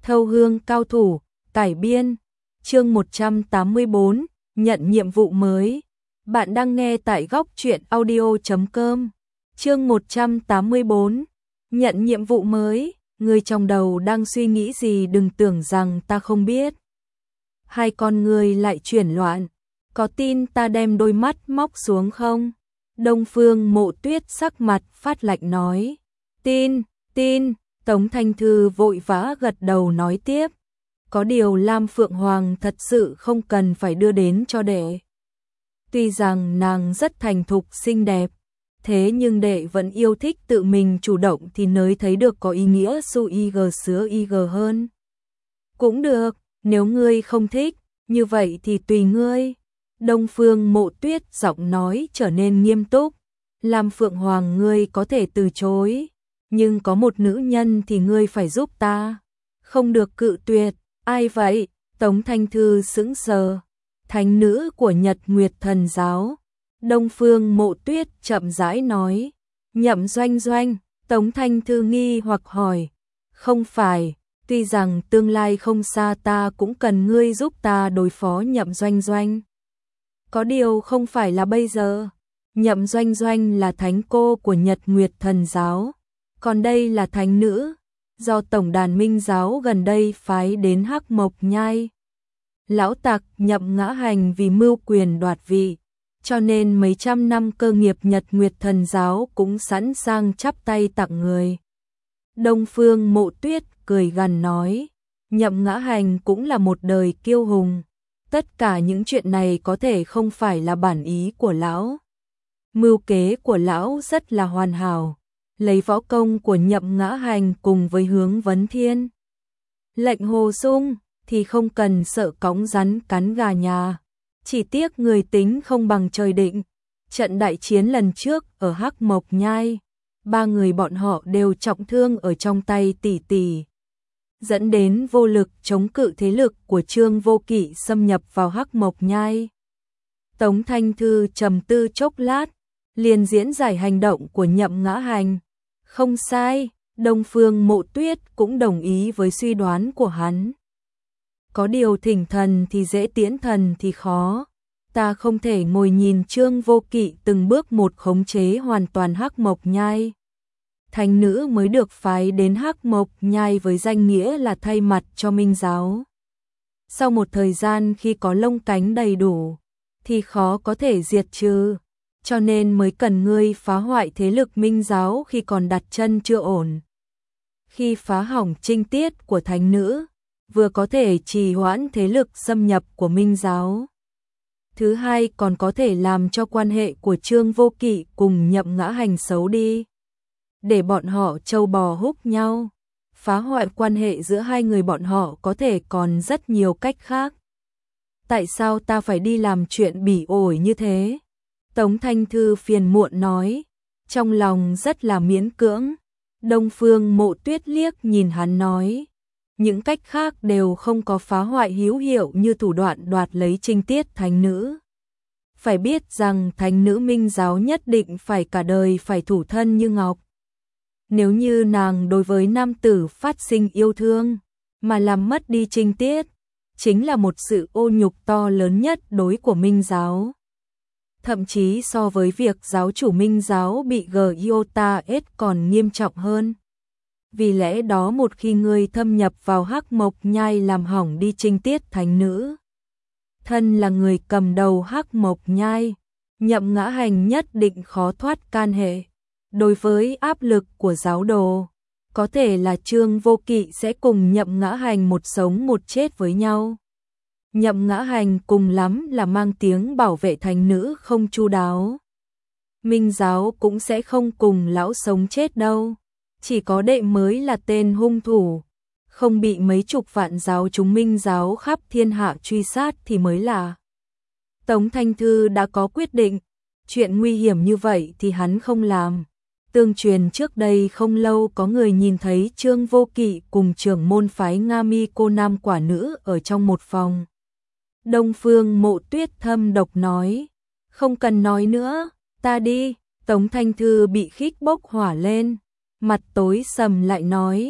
Thâu hương cao thủ, cải biên, chương 184, nhận nhiệm vụ mới. Bạn đang nghe tại góc truyện audio.com. Chương 184, nhận nhiệm vụ mới. Người trong đầu đang suy nghĩ gì đừng tưởng rằng ta không biết. Hai con người lại chuyển loạn. Có tin ta đem đôi mắt móc xuống không? Đông Phương Mộ Tuyết sắc mặt phát lạnh nói. Tin. Tống Thanh Thư vội vã gật đầu nói tiếp. Có điều Lam Phượng Hoàng thật sự không cần phải đưa đến cho đệ. Tuy rằng nàng rất thành thục xinh đẹp, thế nhưng đệ vẫn yêu thích tự mình chủ động thì nới thấy được có ý nghĩa su ig sứa ig hơn. Cũng được, nếu ngươi không thích, như vậy thì tùy ngươi. Đông Phương Mộ Tuyết giọng nói trở nên nghiêm túc. Lam Phượng Hoàng ngươi có thể từ chối, nhưng có một nữ nhân thì ngươi phải giúp ta. Không được cự tuyệt. Ai vậy? Tống Thanh Thư sững sờ. Thánh nữ của Nhật Nguyệt Thần Giáo. Đông Phương Mộ Tuyết chậm rãi nói. Nhậm Doanh Doanh. Tống Thanh Thư nghi hoặc hỏi. Không phải, tuy rằng tương lai không xa ta cũng cần ngươi giúp ta đối phó Nhậm Doanh Doanh. Có điều không phải là bây giờ. Nhậm Doanh Doanh là thánh cô của Nhật Nguyệt Thần Giáo, còn đây là thánh nữ do Tổng đàn Minh Giáo gần đây phái đến Hắc Mộc Nhai. Lão tặc Nhậm Ngã Hành vì mưu quyền đoạt vị, cho nên mấy trăm năm cơ nghiệp Nhật Nguyệt Thần Giáo cũng sẵn sàng chắp tay tặng người. Đông Phương Mộ Tuyết cười gằn nói, Nhậm Ngã Hành cũng là một đời kiêu hùng, tất cả những chuyện này có thể không phải là bản ý của lão. Mưu kế của lão rất là hoàn hảo, lấy võ công của Nhậm Ngã Hành cùng với Hướng Vấn Thiên. Lệnh Hồ Sung thì không cần sợ cõng rắn cắn gà nhà, chỉ tiếc người tính không bằng trời định. Trận đại chiến lần trước ở Hắc Mộc Nhai, ba người bọn họ đều trọng thương ở trong tay tỷ tỷ, dẫn đến vô lực chống cự thế lực của Trương Vô Kỵ xâm nhập vào Hắc Mộc Nhai. Tống Thanh Thư trầm tư chốc lát, liền diễn giải hành động của Nhậm Ngã Hành. Không sai, Đông Phương Mộ Tuyết cũng đồng ý với suy đoán của hắn. Có điều thỉnh thần thì dễ tiễn thần thì khó. Ta không thể ngồi nhìn Trương Vô Kỵ từng bước một khống chế hoàn toàn Hắc Mộc Nhai. Thánh nữ mới được phái đến Hắc Mộc Nhai với danh nghĩa là thay mặt cho Minh Giáo. Sau một thời gian khi có lông cánh đầy đủ, thì khó có thể diệt trừ. Cho nên mới cần ngươi phá hoại thế lực Minh Giáo khi còn đặt chân chưa ổn. Khi phá hỏng trinh tiết của thánh nữ, vừa có thể trì hoãn thế lực xâm nhập của Minh Giáo. Thứ hai còn có thể làm cho quan hệ của Trương Vô Kỵ cùng Nhậm Ngã Hành xấu đi. Để bọn họ trâu bò húc nhau. Phá hoại quan hệ giữa hai người bọn họ có thể còn rất nhiều cách khác. Tại sao ta phải đi làm chuyện bỉ ổi như thế? Tống Thanh Thư phiền muộn nói, trong lòng rất là miễn cưỡng. Đông Phương Mộ Tuyết liếc nhìn hắn nói, những cách khác đều không có phá hoại hữu hiệu như thủ đoạn đoạt lấy trinh tiết thánh nữ. Phải biết rằng thánh nữ Minh Giáo nhất định phải cả đời phải thủ thân như ngọc. Nếu như nàng đối với nam tử phát sinh yêu thương, mà làm mất đi trinh tiết, chính là một sự ô nhục to lớn nhất đối của Minh Giáo. Thậm chí so với việc giáo chủ Minh Giáo bị Giota-S còn nghiêm trọng hơn. Vì lẽ đó một khi ngươi thâm nhập vào Hắc Mộc Nhai làm hỏng đi trinh tiết thánh nữ, thân là người cầm đầu Hắc Mộc Nhai, Nhậm Ngã Hành nhất định khó thoát can hệ. Đối với áp lực của giáo đồ, có thể là Trương Vô Kỵ sẽ cùng Nhậm Ngã Hành một sống một chết với nhau. Nhậm Ngã Hành cùng lắm là mang tiếng bảo vệ thánh nữ không chu đáo. Minh Giáo cũng sẽ không cùng lão sống chết đâu. Chỉ có đệ mới là tên hung thủ, không bị mấy chục vạn giáo chúng Minh Giáo khắp thiên hạ truy sát thì mới là. Tống Thanh Thư đã có quyết định, chuyện nguy hiểm như vậy thì hắn không làm. Tương truyền trước đây không lâu có người nhìn thấy Trương Vô Kỵ cùng trưởng môn phái Nga Mi cô nam quả nữ ở trong một phòng. Đông Phương Mộ Tuyết thâm độc nói, không cần nói nữa, ta đi. Tống Thanh Thư bị khích bốc hỏa lên, mặt tối sầm lại nói,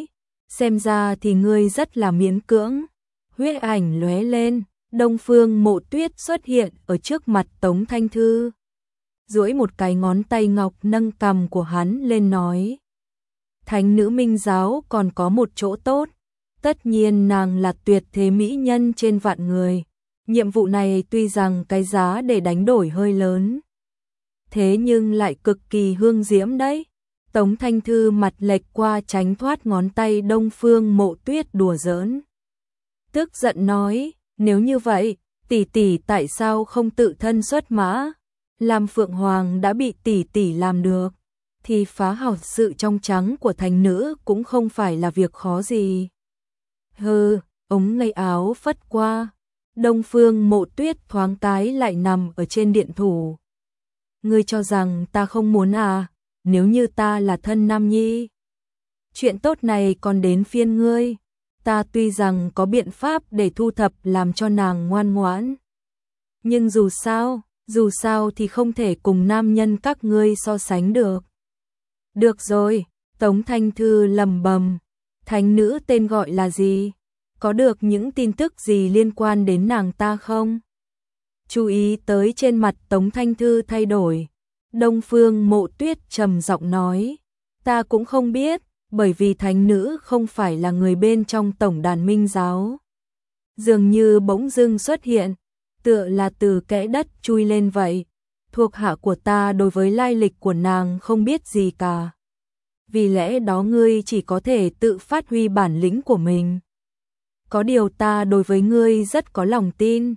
xem ra thì ngươi rất là miễn cưỡng. Huyết ảnh lóe lên, Đông Phương Mộ Tuyết xuất hiện ở trước mặt Tống Thanh Thư. Duỗi một cái ngón tay ngọc nâng cằm của hắn lên nói. Thánh nữ minh giáo còn có một chỗ tốt. Tất nhiên nàng là tuyệt thế mỹ nhân trên vạn người. Nhiệm vụ này tuy rằng cái giá để đánh đổi hơi lớn, thế nhưng lại cực kỳ hương diễm đấy. Tống Thanh Thư mặt lệch qua tránh thoát ngón tay Đông Phương Mộ Tuyết đùa giỡn. Tức giận nói, nếu như vậy, tỷ tỷ tại sao không tự thân xuất mã? Làm Phượng Hoàng đã bị tỷ tỷ làm được, thì phá hỏng sự trong trắng của thành nữ cũng không phải là việc khó gì. Hừ, ống tay áo phất qua, Đông Phương Mộ Tuyết thoáng cái lại nằm ở trên điện thủ. Ngươi cho rằng ta không muốn à? Nếu như ta là thân nam nhi, chuyện tốt này còn đến phiên ngươi. Ta tuy rằng có biện pháp để thu thập làm cho nàng ngoan ngoãn, nhưng dù sao thì không thể cùng nam nhân các ngươi so sánh được. Được rồi, Tống Thanh Thư lẩm bẩm, thánh nữ tên gọi là gì? Có được những tin tức gì liên quan đến nàng ta không? Chú ý tới trên mặt Tống Thanh Thư thay đổi, Đông Phương Mộ Tuyết trầm giọng nói, ta cũng không biết, bởi vì thánh nữ không phải là người bên trong tổng đàn minh giáo. Dường như bỗng dưng xuất hiện, tựa là từ kẽ đất chui lên vậy. Thuộc hạ của ta đối với lai lịch của nàng không biết gì cả. Vì lẽ đó ngươi chỉ có thể tự phát huy bản lĩnh của mình. Có điều ta đối với ngươi rất có lòng tin.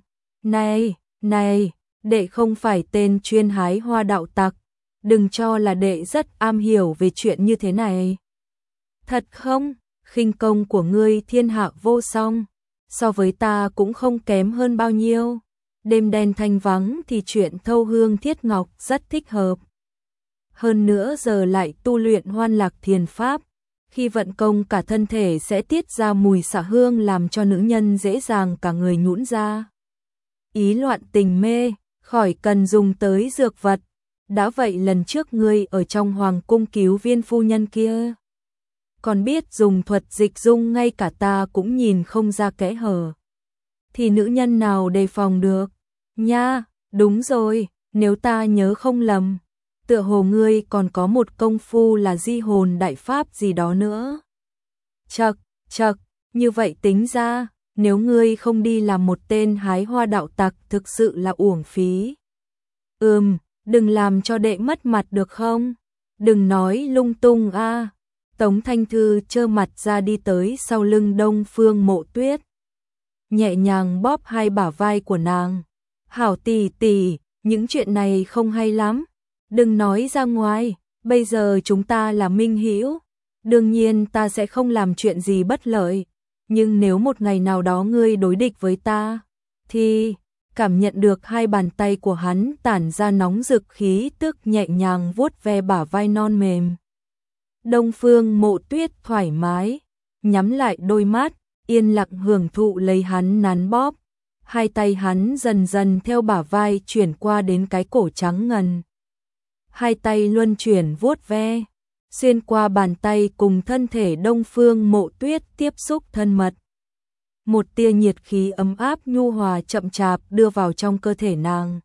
Này, đệ không phải tên chuyên hái hoa đạo tặc. Đừng cho là đệ rất am hiểu về chuyện như thế này. Thật không? Khinh công của ngươi thiên hạ vô song. So với ta cũng không kém hơn bao nhiêu. Đêm đen thanh vắng thì chuyện thâu hương thiết ngọc rất thích hợp. Hơn nữa giờ lại tu luyện Hoan Lạc Thiền Pháp. Khi vận công cả thân thể sẽ tiết ra mùi xạ hương làm cho nữ nhân dễ dàng cả người nhũn ra. Ý loạn tình mê, khỏi cần dùng tới dược vật. Đã vậy lần trước ngươi ở trong hoàng cung cứu viên phu nhân kia, còn biết dùng thuật dịch dung ngay cả ta cũng nhìn không ra kẽ hở. Thì nữ nhân nào đề phòng được? Nha, đúng rồi, nếu ta nhớ không lầm, tựa hồ ngươi còn có một công phu là di hồn đại pháp gì đó nữa. Chậc, như vậy tính ra, nếu ngươi không đi làm một tên hái hoa đạo tặc thực sự là uổng phí. Đừng làm cho đệ mất mặt được không? Đừng nói lung tung a. Tống Thanh Thư trơ mặt ra đi tới sau lưng Đông Phương Mộ Tuyết, nhẹ nhàng bóp hai bả vai của nàng. Hảo tỷ tỷ, những chuyện này không hay lắm, đừng nói ra ngoài, bây giờ chúng ta là minh hữu, đương nhiên ta sẽ không làm chuyện gì bất lợi, nhưng nếu một ngày nào đó ngươi đối địch với ta, thì cảm nhận được hai bàn tay của hắn tản ra nóng rực khí tức nhẹ nhàng vuốt ve bả vai non mềm. Đông Phương Mộ Tuyết thoải mái, nhắm lại đôi mắt, yên lặng hưởng thụ lấy hắn nắn bóp. Hai tay hắn dần dần theo bả vai chuyển qua đến cái cổ trắng ngần. Hai tay luân chuyển vuốt ve, xuyên qua bàn tay cùng thân thể Đông Phương Mộ Tuyết tiếp xúc thân mật. Một tia nhiệt khí ấm áp nhu hòa chậm chạp đưa vào trong cơ thể nàng.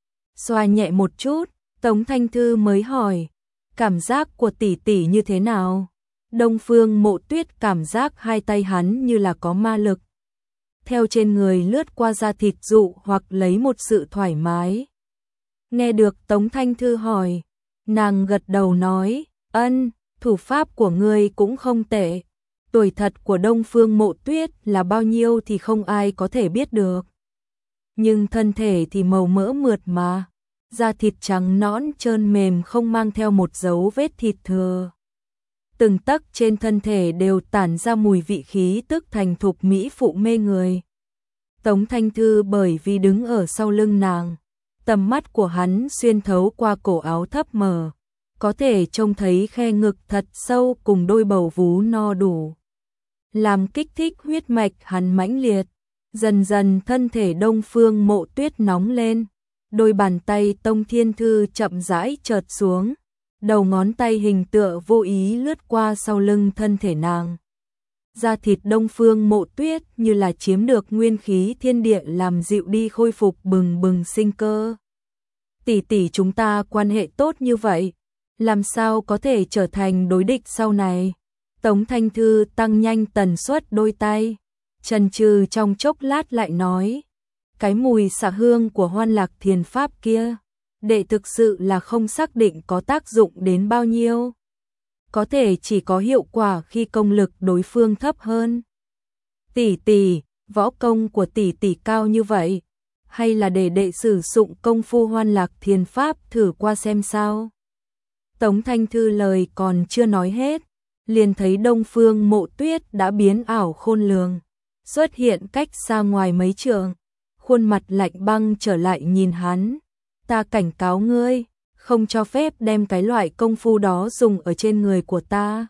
Xoa nhẹ một chút, Tống Thanh Thư mới hỏi, cảm giác của tỷ tỷ như thế nào? Đông Phương Mộ Tuyết cảm giác hai tay hắn như là có ma lực, theo trên người lướt qua da thịt dụ hoặc lấy một sự thoải mái. Nghe được Tống Thanh Thư hỏi, nàng gật đầu nói, thủ pháp của ngươi cũng không tệ. Tuổi thật của Đông Phương Mộ Tuyết là bao nhiêu thì không ai có thể biết được. Nhưng thân thể thì màu mỡ mượt mà, da thịt trắng nõn trơn mềm không mang theo một dấu vết thịt thừa. Từng tấc trên thân thể đều tản ra mùi vị khí tức thành thục mỹ phụ mê người. Tống Thanh Thư bởi vì đứng ở sau lưng nàng, tầm mắt của hắn xuyên thấu qua cổ áo thấp mờ, có thể trông thấy khe ngực thật sâu cùng đôi bầu vú no đủ, làm kích thích huyết mạch hắn mãnh liệt. Dần dần thân thể Đông Phương Mộ Tuyết nóng lên, đôi bàn tay Tông Thiên Thư chậm rãi chợt xuống, đầu ngón tay hình tựa vô ý lướt qua sau lưng thân thể nàng. da thịt Đông Phương Mộ Tuyết như là chiếm được nguyên khí thiên địa làm dịu đi khôi phục bừng bừng sinh cơ. Tỷ tỷ chúng ta quan hệ tốt như vậy, làm sao có thể trở thành đối địch sau này? Tống Thanh Thư tăng nhanh tần suất đôi tay, chần chừ trong chốc lát lại nói, cái mùi xạ hương của Hoan Lạc Thiền Pháp kia, đệ thực sự là không xác định có tác dụng đến bao nhiêu. Có thể chỉ có hiệu quả khi công lực đối phương thấp hơn. Tỷ tỷ, võ công của tỷ tỷ cao như vậy, hay là để đệ sử dụng công phu Hoan Lạc Thiền Pháp thử qua xem sao? Tống Thanh Thư lời còn chưa nói hết, liền thấy Đông Phương Mộ Tuyết đã biến ảo khôn lường, xuất hiện cách xa ngoài mấy trượng, khuôn mặt lạnh băng trở lại nhìn hắn. Ta cảnh cáo ngươi, không cho phép đem cái loại công phu đó dùng ở trên người của ta.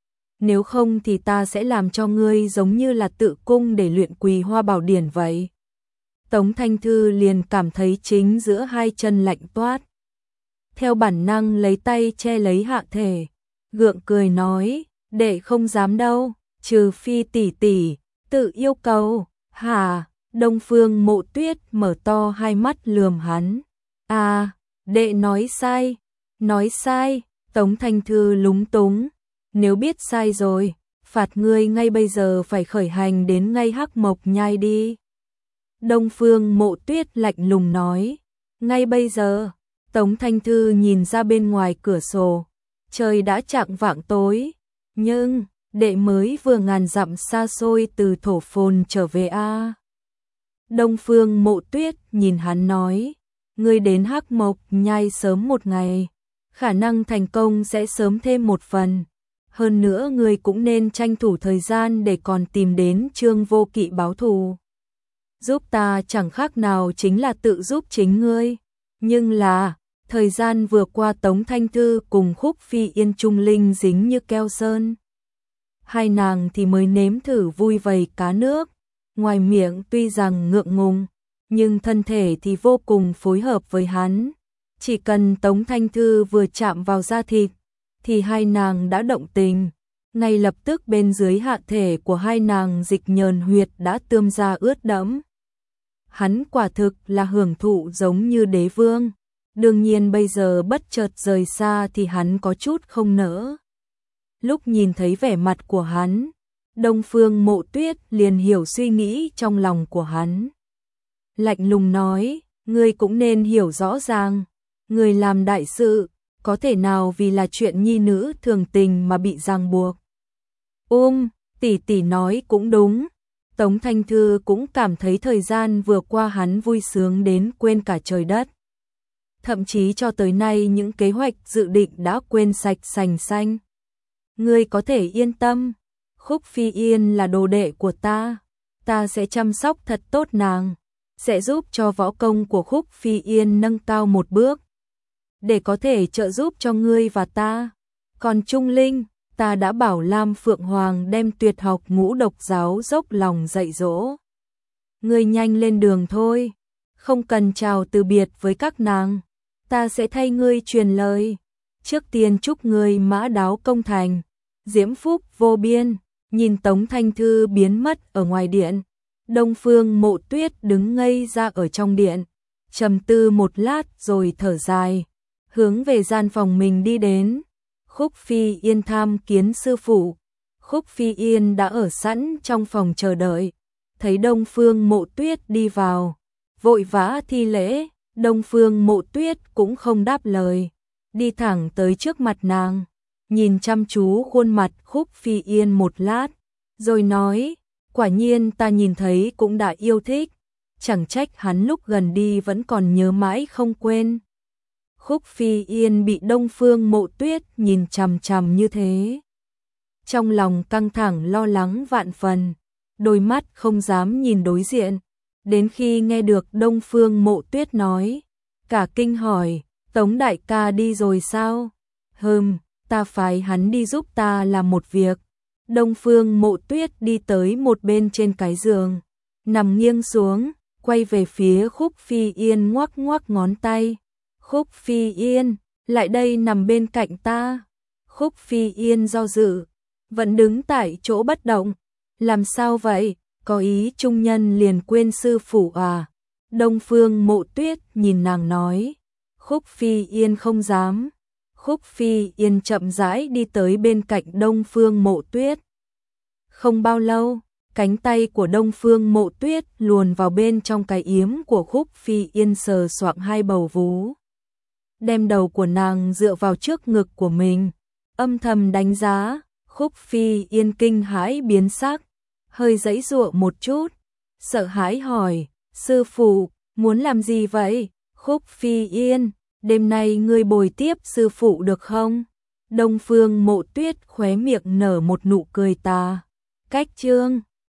Nếu không thì ta sẽ làm cho ngươi giống như là tự cung để luyện Quỳ Hoa Bảo Điển vậy. Tống Thanh Thư liền cảm thấy chính giữa hai chân lạnh toát. Theo bản năng lấy tay che lấy hạ thể, gượng cười nói, đệ không dám đâu, trừ phi tỷ tỷ tự yêu cầu. Hả? Đông Phương Mộ Tuyết mở to hai mắt lườm hắn. À, đệ nói sai, nói sai. Tống Thanh Thư lúng túng, nếu biết sai rồi, phạt ngươi ngay bây giờ phải khởi hành đến ngay Hắc Mộc Nhai đi. Đông Phương Mộ Tuyết lạnh lùng nói, ngay bây giờ. Tống Thanh Thư nhìn ra bên ngoài cửa sổ, trời đã chạng vạng tối, nhưng đệ mới vừa ngàn dặm xa xôi từ Thổ Phồn trở về a. Đông Phương Mộ Tuyết nhìn hắn nói, ngươi đến Hắc Mộc Nhai sớm một ngày, khả năng thành công sẽ sớm thêm một phần. Hơn nữa ngươi cũng nên tranh thủ thời gian để còn tìm đến Trương Vô Kỵ báo thù. Giúp ta chẳng khác nào chính là tự giúp chính ngươi. Nhưng là, thời gian vừa qua Tống Thanh Thư cùng Khúc Phi Yên Trung Linh dính như keo sơn. Hai nàng thì mới nếm thử vui vầy cá nước, ngoài miệng tuy rằng ngượng ngùng, nhưng thân thể thì vô cùng phối hợp với hắn. Chỉ cần Tống Thanh Thư vừa chạm vào da thịt, thì hai nàng đã động tình. Ngay lập tức bên dưới hạ thể của hai nàng dịch nhờn huyệt đã tươm ra ướt đẫm. Hắn quả thực là hưởng thụ giống như đế vương. Đương nhiên bây giờ bất chợt rời xa thì hắn có chút không nỡ. Lúc nhìn thấy vẻ mặt của hắn, Đông Phương Mộ Tuyết liền hiểu suy nghĩ trong lòng của hắn. Lạnh lùng nói, ngươi cũng nên hiểu rõ ràng, người làm đại sự, có thể nào vì là chuyện nhi nữ thường tình mà bị ràng buộc. Tỷ tỷ nói cũng đúng. Tống Thanh Thư cũng cảm thấy thời gian vừa qua hắn vui sướng đến quên cả trời đất. Thậm chí cho tới nay những kế hoạch dự định đã quên sạch sành xanh. Ngươi có thể yên tâm, Khúc Phi Yên là đồ đệ của ta sẽ chăm sóc thật tốt nàng, sẽ giúp cho võ công của Khúc Phi Yên nâng cao một bước, để có thể trợ giúp cho ngươi và ta. Còn Trung Linh, ta đã bảo Lam Phượng Hoàng đem tuyệt học Ngũ Độc giáo dốc lòng dạy dỗ. Ngươi nhanh lên đường thôi, không cần chào từ biệt với các nàng, ta sẽ thay ngươi truyền lời. Trước tiên chúc ngươi mã đáo công thành, diễm phúc vô biên. Nhìn Tống Thanh Thư biến mất ở ngoài điện, Đông Phương Mộ Tuyết đứng ngây ra ở trong điện, trầm tư một lát rồi thở dài, hướng về gian phòng mình đi đến. Khúc Phi Yên tham kiến sư phụ. Khúc Phi Yên đã ở sẵn trong phòng chờ đợi, thấy Đông Phương Mộ Tuyết đi vào, vội vã thi lễ. Đông Phương Mộ Tuyết cũng không đáp lời, đi thẳng tới trước mặt nàng, nhìn chăm chú khuôn mặt Khúc Phi Yên một lát, rồi nói, quả nhiên ta nhìn thấy cũng đã yêu thích, chẳng trách hắn lúc gần đi vẫn còn nhớ mãi không quên. Khúc Phi Yên bị Đông Phương Mộ Tuyết nhìn chằm chằm như thế, trong lòng căng thẳng lo lắng vạn phần, đôi mắt không dám nhìn đối diện, đến khi nghe được Đông Phương Mộ Tuyết nói, cả kinh hỏi, Tống đại ca đi rồi sao? Ta phái hắn đi giúp ta làm một việc. Đông Phương Mộ Tuyết đi tới một bên trên cái giường, nằm nghiêng xuống, quay về phía Khúc Phi Yên ngoắc ngoắc ngón tay. Khúc Phi Yên, lại đây nằm bên cạnh ta. Khúc Phi Yên do dự, vẫn đứng tại chỗ bất động, Làm sao vậy, có ý trung nhân liền quên sư phụ à? Đông Phương Mộ Tuyết nhìn nàng nói. Khúc Phi Yên không dám. Khúc Phi Yên chậm rãi đi tới bên cạnh Đông Phương Mộ Tuyết. Không bao lâu, cánh tay của Đông Phương Mộ Tuyết luồn vào bên trong cái yếm của Khúc Phi Yên, sờ soạng hai bầu vú. Đem đầu của nàng dựa vào trước ngực của mình, âm thầm đánh giá. Khúc Phi Yên kinh hãi biến sắc, hơi giãy giụa một chút, sợ hãi hỏi, sư phụ, muốn làm gì vậy? Khúc Phi Yên, đêm nay ngươi bồi tiếp sư phụ được không? Đông Phương Mộ Tuyết khóe miệng nở một nụ cười tà. Cách chương